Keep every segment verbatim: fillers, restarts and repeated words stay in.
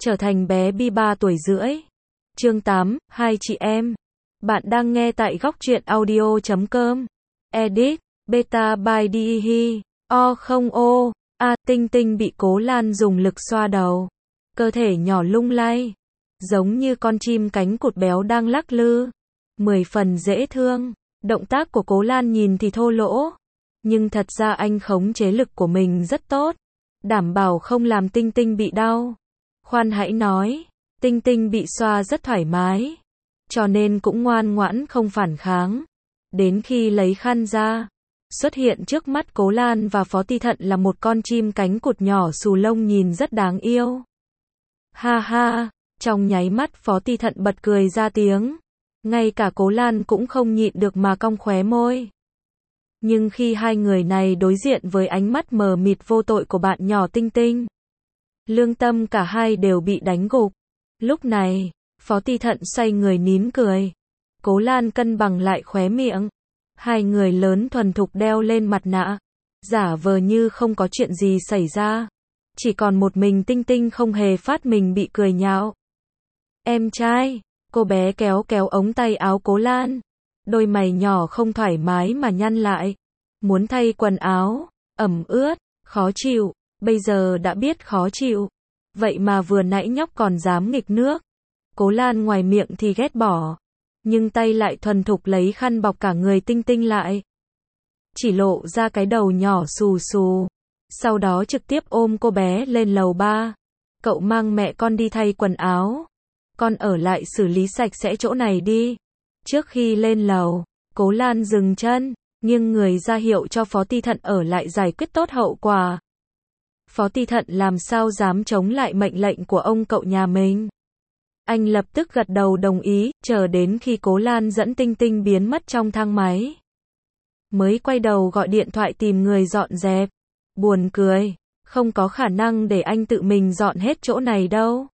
trở thành bé Bi ba tuổi rưỡi. Chương tám, hai chị em. Bạn đang nghe tại góc truyện audio chấm com. Edit, Beta by Dihi. O không ô. A, Tinh Tinh bị Cố Lan dùng lực xoa đầu. Cơ thể nhỏ lung lay. Giống như con chim cánh cụt béo đang lắc lư. Mười phần dễ thương. Động tác của Cố Lan nhìn thì thô lỗ. Nhưng thật ra anh khống chế lực của mình rất tốt. Đảm bảo không làm Tinh Tinh bị đau. Khoan hãy nói, Tinh Tinh bị xoa rất thoải mái. Cho nên cũng ngoan ngoãn không phản kháng. Đến khi lấy khăn ra, xuất hiện trước mắt Cố Lan và Phó Ti Thận là một con chim cánh cụt nhỏ xù lông nhìn rất đáng yêu. Ha ha, trong nháy mắt Phó Ti Thận bật cười ra tiếng. Ngay cả Cố Lan cũng không nhịn được mà cong khóe môi. Nhưng khi hai người này đối diện với ánh mắt mờ mịt vô tội của bạn nhỏ Tinh Tinh, lương tâm cả hai đều bị đánh gục. Lúc này, Phó Ti Thận xoay người nín cười. Cố Lan cân bằng lại khóe miệng. Hai người lớn thuần thục đeo lên mặt nạ, giả vờ như không có chuyện gì xảy ra. Chỉ còn một mình Tinh Tinh không hề phát mình bị cười nhạo. Em trai, cô bé kéo kéo ống tay áo Cố Lan. Đôi mày nhỏ không thoải mái mà nhăn lại. Muốn thay quần áo, ẩm ướt, khó chịu, bây giờ đã biết khó chịu. Vậy mà vừa nãy nhóc còn dám nghịch nước. Cố Lan ngoài miệng thì ghét bỏ, nhưng tay lại thuần thục lấy khăn bọc cả người Tinh Tinh lại. Chỉ lộ ra cái đầu nhỏ xù xù. Sau đó trực tiếp ôm cô bé lên lầu ba. Cậu mang mẹ con đi thay quần áo. Con ở lại xử lý sạch sẽ chỗ này đi. Trước khi lên lầu, Cố Lan dừng chân, nghiêng người ra hiệu cho Phó Ti Thận ở lại giải quyết tốt hậu quả. Phó Ti Thận làm sao dám chống lại mệnh lệnh của ông cậu nhà mình. Anh lập tức gật đầu đồng ý, chờ đến khi Cố Lan dẫn Tinh Tinh biến mất trong thang máy. Mới quay đầu gọi điện thoại tìm người dọn dẹp. Buồn cười, không có khả năng để anh tự mình dọn hết chỗ này đâu.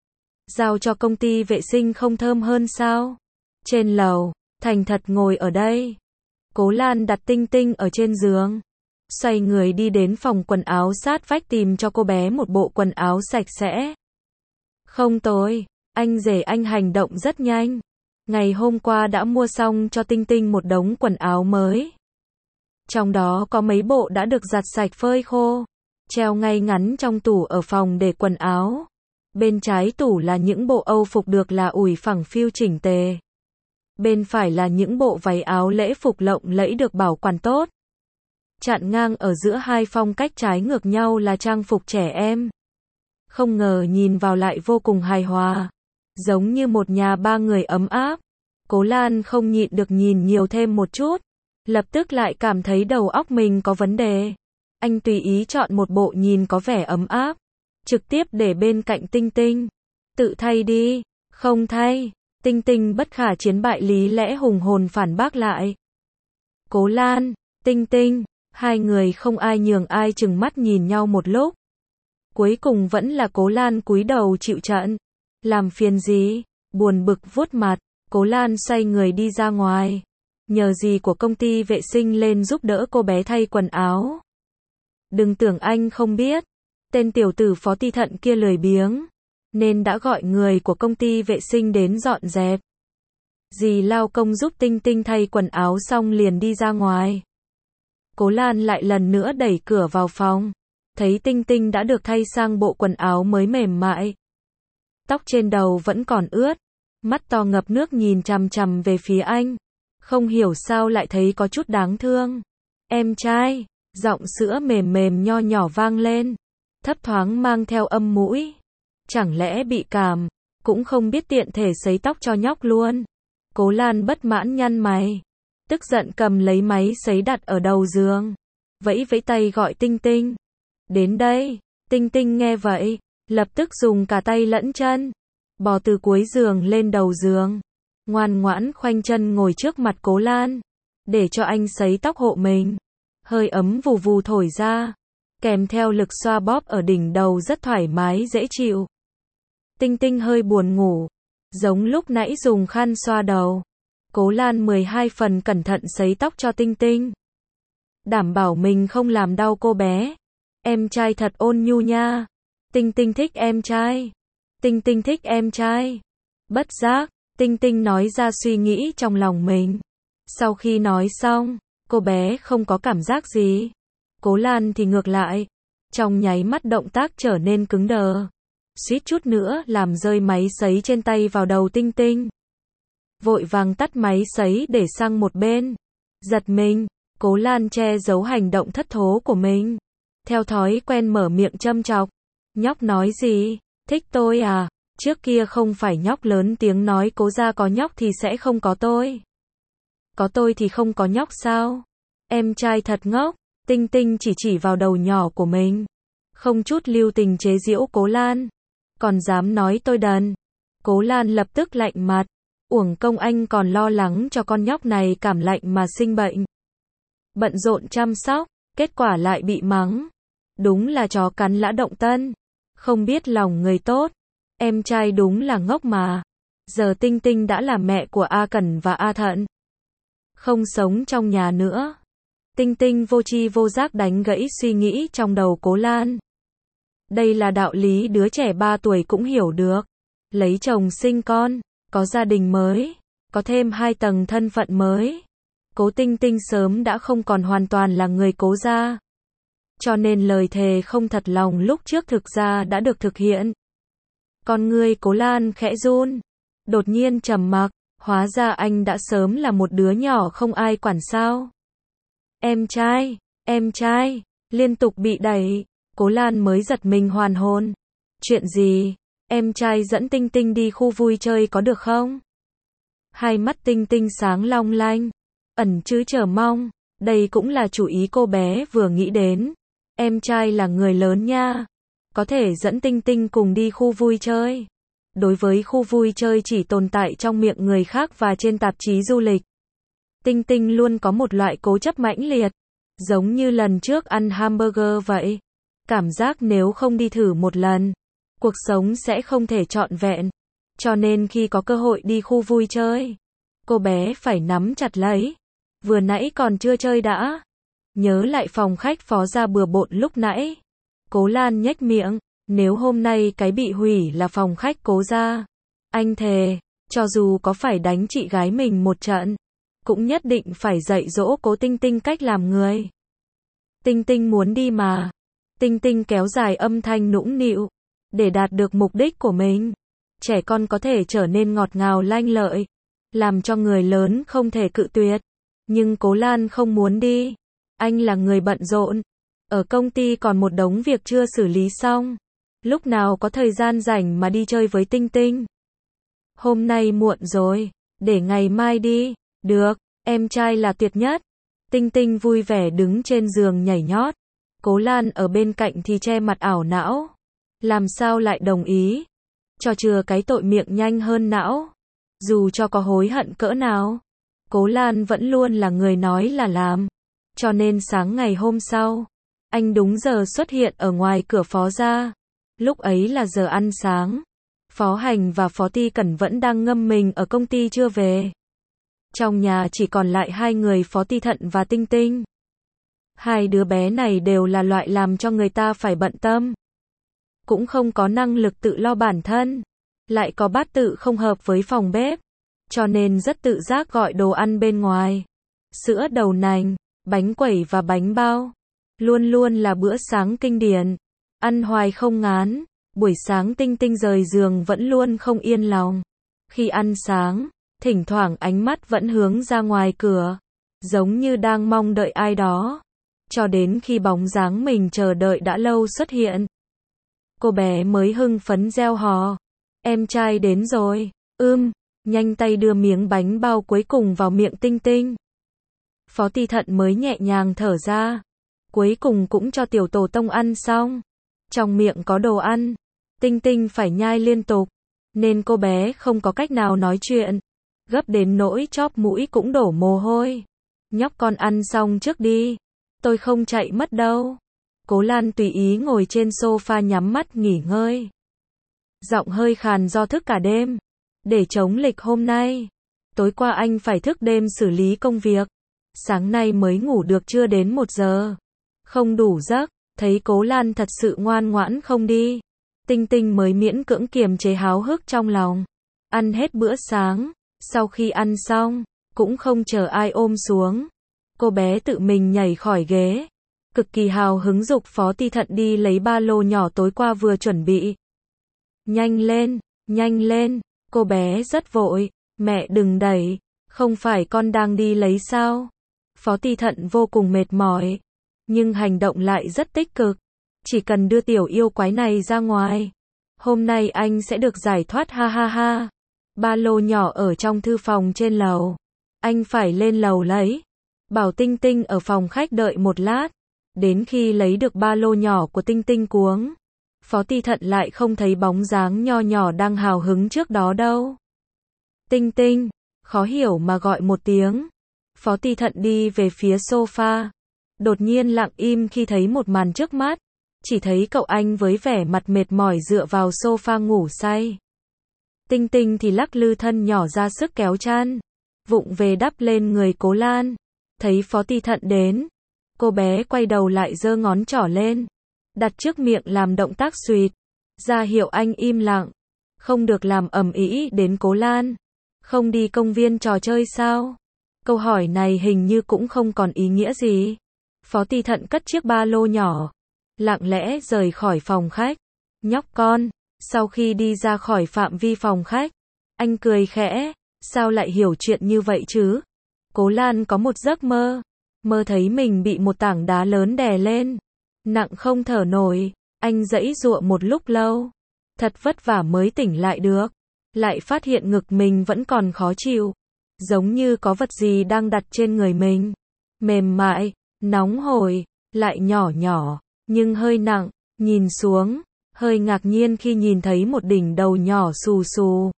Giao cho công ty vệ sinh không thơm hơn sao? Trên lầu, thành thật ngồi ở đây. Cố Lan đặt Tinh Tinh ở trên giường. Xoay người đi đến phòng quần áo sát vách tìm cho cô bé một bộ quần áo sạch sẽ. Không tồi, anh rể anh hành động rất nhanh. Ngày hôm qua đã mua xong cho Tinh Tinh một đống quần áo mới. Trong đó có mấy bộ đã được giặt sạch phơi khô, treo ngay ngắn trong tủ ở phòng để quần áo. Bên trái tủ là những bộ âu phục được là ủi phẳng phiu chỉnh tề. Bên phải là những bộ váy áo lễ phục lộng lẫy được bảo quản tốt. Chặn ngang ở giữa hai phong cách trái ngược nhau là trang phục trẻ em. Không ngờ nhìn vào lại vô cùng hài hòa, giống như một nhà ba người ấm áp. Cố Lan không nhịn được nhìn nhiều thêm một chút, lập tức lại cảm thấy đầu óc mình có vấn đề. Anh tùy ý chọn một bộ nhìn có vẻ ấm áp, trực tiếp để bên cạnh Tinh Tinh. Tự thay đi. Không thay. Tinh Tinh bất khả chiến bại lý lẽ hùng hồn phản bác lại. Cố Lan, Tinh Tinh, hai người không ai nhường ai chừng mắt nhìn nhau một lúc. Cuối cùng vẫn là Cố Lan cúi đầu chịu trận. Làm phiền gì? Buồn bực vuốt mặt, Cố Lan xoay người đi ra ngoài. Nhờ gì của công ty vệ sinh lên giúp đỡ cô bé thay quần áo. Đừng tưởng anh không biết. Tên tiểu tử Phó Ti Thận kia lười biếng, nên đã gọi người của công ty vệ sinh đến dọn dẹp. Dì lao công giúp Tinh Tinh thay quần áo xong liền đi ra ngoài. Cố Lan lại lần nữa đẩy cửa vào phòng. Thấy Tinh Tinh đã được thay sang bộ quần áo mới mềm mại. Tóc trên đầu vẫn còn ướt. Mắt to ngập nước nhìn chằm chằm về phía anh. Không hiểu sao lại thấy có chút đáng thương. Em trai, giọng sữa mềm mềm nho nhỏ vang lên. Thấp thoáng mang theo âm mũi. Chẳng lẽ bị cảm, cũng không biết tiện thể sấy tóc cho nhóc luôn. Cố Lan bất mãn nhăn mày. Tức giận cầm lấy máy sấy đặt ở đầu giường. Vẫy vẫy tay gọi Tinh Tinh. Đến đây. Tinh Tinh nghe vậy, lập tức dùng cả tay lẫn chân. Bò từ cuối giường lên đầu giường. Ngoan ngoãn khoanh chân ngồi trước mặt Cố Lan. Để cho anh sấy tóc hộ mình. Hơi ấm vù vù thổi ra. Kèm theo lực xoa bóp ở đỉnh đầu rất thoải mái dễ chịu. Tinh Tinh hơi buồn ngủ. Giống lúc nãy dùng khăn xoa đầu. Cố Lan mười hai phần cẩn thận sấy tóc cho Tinh Tinh. Đảm bảo mình không làm đau cô bé. Em trai thật ôn nhu nha. Tinh Tinh thích em trai. Tinh Tinh thích em trai. Bất giác, Tinh Tinh nói ra suy nghĩ trong lòng mình. Sau khi nói xong, cô bé không có cảm giác gì. Cố Lan thì ngược lại. Trong nháy mắt động tác trở nên cứng đờ. Suýt chút nữa làm rơi máy sấy trên tay vào đầu Tinh Tinh. Vội vàng tắt máy sấy để sang một bên. Giật mình, Cố Lan che giấu hành động thất thố của mình. Theo thói quen mở miệng châm chọc. Nhóc nói gì? Thích tôi à? Trước kia không phải nhóc lớn tiếng nói Cố gia có nhóc thì sẽ không có tôi. Có tôi thì không có nhóc sao? Em trai thật ngốc. Tinh Tinh chỉ chỉ vào đầu nhỏ của mình. Không chút lưu tình chế giễu Cố Lan. Còn dám nói tôi đần. Cố Lan lập tức lạnh mặt. Uổng công anh còn lo lắng cho con nhóc này cảm lạnh mà sinh bệnh. Bận rộn chăm sóc, kết quả lại bị mắng. Đúng là chó cắn lã động tân. Không biết lòng người tốt. Em trai đúng là ngốc mà. Giờ Tinh Tinh đã là mẹ của A Cẩn và A Thận. Không sống trong nhà nữa. Tinh Tinh vô tri vô giác đánh gãy suy nghĩ trong đầu Cố Lan. Đây là đạo lý đứa trẻ ba tuổi cũng hiểu được. Lấy chồng sinh con, có gia đình mới, có thêm hai tầng thân phận mới. Cố Tinh Tinh sớm đã không còn hoàn toàn là người Cố gia. Cho nên lời thề không thật lòng lúc trước thực ra đã được thực hiện. Con người Cố Lan khẽ run. Đột nhiên trầm mặc, hóa ra anh đã sớm là một đứa nhỏ không ai quản sao. Em trai, em trai, liên tục bị đẩy. Cố Lan mới giật mình hoàn hồn. Chuyện gì? Em trai dẫn Tinh Tinh đi khu vui chơi có được không? Hai mắt Tinh Tinh sáng long lanh, ẩn chứa chờ mong. Đây cũng là chủ ý cô bé vừa nghĩ đến. Em trai là người lớn nha. Có thể dẫn Tinh Tinh cùng đi khu vui chơi. Đối với khu vui chơi chỉ tồn tại trong miệng người khác và trên tạp chí du lịch. Tinh Tinh luôn có một loại cố chấp mãnh liệt. Giống như lần trước ăn hamburger vậy. Cảm giác nếu không đi thử một lần, cuộc sống sẽ không thể trọn vẹn. Cho nên khi có cơ hội đi khu vui chơi, cô bé phải nắm chặt lấy. Vừa nãy còn chưa chơi đã. Nhớ lại phòng khách phó gia bừa bộn lúc nãy. Cố Lan nhếch miệng. Nếu hôm nay cái bị hủy là phòng khách Cố gia, anh thề, cho dù có phải đánh chị gái mình một trận, cũng nhất định phải dạy dỗ Cố Tinh Tinh cách làm người. Tinh Tinh muốn đi mà. Tinh Tinh kéo dài âm thanh nũng nịu. Để đạt được mục đích của mình. Trẻ con có thể trở nên ngọt ngào lanh lợi. Làm cho người lớn không thể cự tuyệt. Nhưng Cố Lan không muốn đi. Anh là người bận rộn. Ở công ty còn một đống việc chưa xử lý xong. Lúc nào có thời gian rảnh mà đi chơi với Tinh Tinh. Hôm nay muộn rồi. Để ngày mai đi. Được, em trai là tuyệt nhất. Tinh Tinh vui vẻ đứng trên giường nhảy nhót. Cố Lan ở bên cạnh thì che mặt ảo não. Làm sao lại đồng ý? Cho chừa cái tội miệng nhanh hơn não. Dù cho có hối hận cỡ nào, Cố Lan vẫn luôn là người nói là làm. Cho nên sáng ngày hôm sau, anh đúng giờ xuất hiện ở ngoài cửa phó gia. Lúc ấy là giờ ăn sáng. Phó Hành và Phó Ti Cẩn vẫn đang ngâm mình ở công ty chưa về. Trong nhà chỉ còn lại hai người Phó Ti Thận và Tinh Tinh. Hai đứa bé này đều là loại làm cho người ta phải bận tâm. Cũng không có năng lực tự lo bản thân. Lại có bát tự không hợp với phòng bếp. Cho nên rất tự giác gọi đồ ăn bên ngoài. Sữa đậu nành, bánh quẩy và bánh bao. Luôn luôn là bữa sáng kinh điển. Ăn hoài không ngán. Buổi sáng Tinh Tinh rời giường vẫn luôn không yên lòng. Khi ăn sáng, thỉnh thoảng ánh mắt vẫn hướng ra ngoài cửa. Giống như đang mong đợi ai đó. Cho đến khi bóng dáng mình chờ đợi đã lâu xuất hiện. Cô bé mới hưng phấn reo hò. Em trai đến rồi. Ưm, nhanh tay đưa miếng bánh bao cuối cùng vào miệng Tinh Tinh. Phó Ti Thận mới nhẹ nhàng thở ra. Cuối cùng cũng cho tiểu tổ tông ăn xong. Trong miệng có đồ ăn. Tinh Tinh phải nhai liên tục. Nên cô bé không có cách nào nói chuyện. Gấp đến nỗi chóp mũi cũng đổ mồ hôi. Nhóc con ăn xong trước đi. Tôi không chạy mất đâu. Cố Lan tùy ý ngồi trên sofa nhắm mắt nghỉ ngơi. Giọng hơi khàn do thức cả đêm. Để chống lịch hôm nay. Tối qua anh phải thức đêm xử lý công việc. Sáng nay mới ngủ được chưa đến một giờ. Không đủ giấc. Thấy Cố Lan thật sự ngoan ngoãn không đi. Tinh Tinh mới miễn cưỡng kiềm chế háo hức trong lòng. Ăn hết bữa sáng, sau khi ăn xong, cũng không chờ ai ôm xuống. Cô bé tự mình nhảy khỏi ghế, cực kỳ hào hứng giục Phó Ti Thận đi lấy ba lô nhỏ tối qua vừa chuẩn bị. Nhanh lên, nhanh lên, cô bé rất vội, mẹ đừng đẩy, không phải con đang đi lấy sao? Phó Ti Thận vô cùng mệt mỏi, nhưng hành động lại rất tích cực. Chỉ cần đưa tiểu yêu quái này ra ngoài, hôm nay anh sẽ được giải thoát ha ha ha. Ba lô nhỏ ở trong thư phòng trên lầu, anh phải lên lầu lấy. Bảo Tinh Tinh ở phòng khách đợi một lát, đến khi lấy được ba lô nhỏ của Tinh Tinh cuống, Phó Ti Thận lại không thấy bóng dáng nho nhỏ đang hào hứng trước đó đâu. Tinh Tinh, khó hiểu mà gọi một tiếng. Phó Ti Thận đi về phía sofa, đột nhiên lặng im khi thấy một màn trước mắt, chỉ thấy cậu anh với vẻ mặt mệt mỏi dựa vào sofa ngủ say. Tinh Tinh thì lắc lư thân nhỏ ra sức kéo chăn, vụng về đắp lên người Cố Lan. Thấy Phó Ti Thận đến, cô bé quay đầu lại giơ ngón trỏ lên, đặt trước miệng làm động tác xuỵt, ra hiệu anh im lặng, không được làm ầm ĩ đến Cố Lan. Không đi công viên trò chơi sao? Câu hỏi này hình như cũng không còn ý nghĩa gì. Phó Ti Thận cất chiếc ba lô nhỏ, lặng lẽ rời khỏi phòng khách. Nhóc con, sau khi đi ra khỏi phạm vi phòng khách, anh cười khẽ, sao lại hiểu chuyện như vậy chứ? Cố Lan có một giấc mơ, mơ thấy mình bị một tảng đá lớn đè lên, nặng không thở nổi, anh giãy giụa một lúc lâu, thật vất vả mới tỉnh lại được, lại phát hiện ngực mình vẫn còn khó chịu, giống như có vật gì đang đặt trên người mình, mềm mại, nóng hổi, lại nhỏ nhỏ, nhưng hơi nặng, nhìn xuống, hơi ngạc nhiên khi nhìn thấy một đỉnh đầu nhỏ xù xù.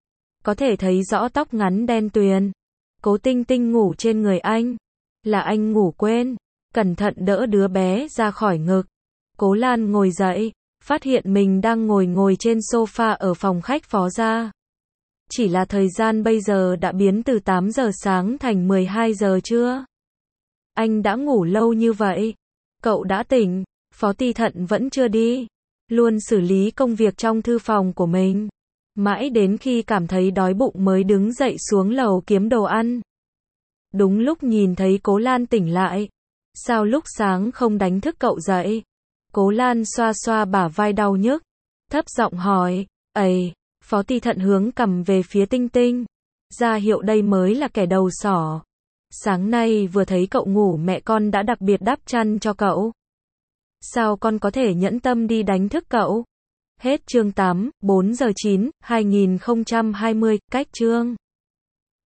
Có thể thấy rõ tóc ngắn đen tuyền. Cố Tinh Tinh ngủ trên người anh. Là anh ngủ quên. Cẩn thận đỡ đứa bé ra khỏi ngực. Cố Lan ngồi dậy, phát hiện mình đang ngồi ngồi trên sofa ở phòng khách Phó gia. Chỉ là thời gian bây giờ đã biến từ tám giờ sáng thành mười hai giờ trưa. Anh đã ngủ lâu như vậy. Cậu đã tỉnh. Phó Ti Thận vẫn chưa đi, luôn xử lý công việc trong thư phòng của mình. Mãi đến khi cảm thấy đói bụng mới đứng dậy xuống lầu kiếm đồ ăn. Đúng lúc nhìn thấy Cố Lan tỉnh lại. Sao lúc sáng không đánh thức cậu dậy? Cố Lan xoa xoa bả vai đau nhức, thấp giọng hỏi, "Ầy?" Phó Ti Thận hướng cầm về phía Tinh Tinh, ra hiệu đây mới là kẻ đầu sỏ. Sáng nay vừa thấy cậu ngủ mẹ con đã đặc biệt đắp chăn cho cậu. Sao con có thể nhẫn tâm đi đánh thức cậu? Hết chương tám, bốn giờ chín, hai nghìn không trăm hai mươi, cách chương.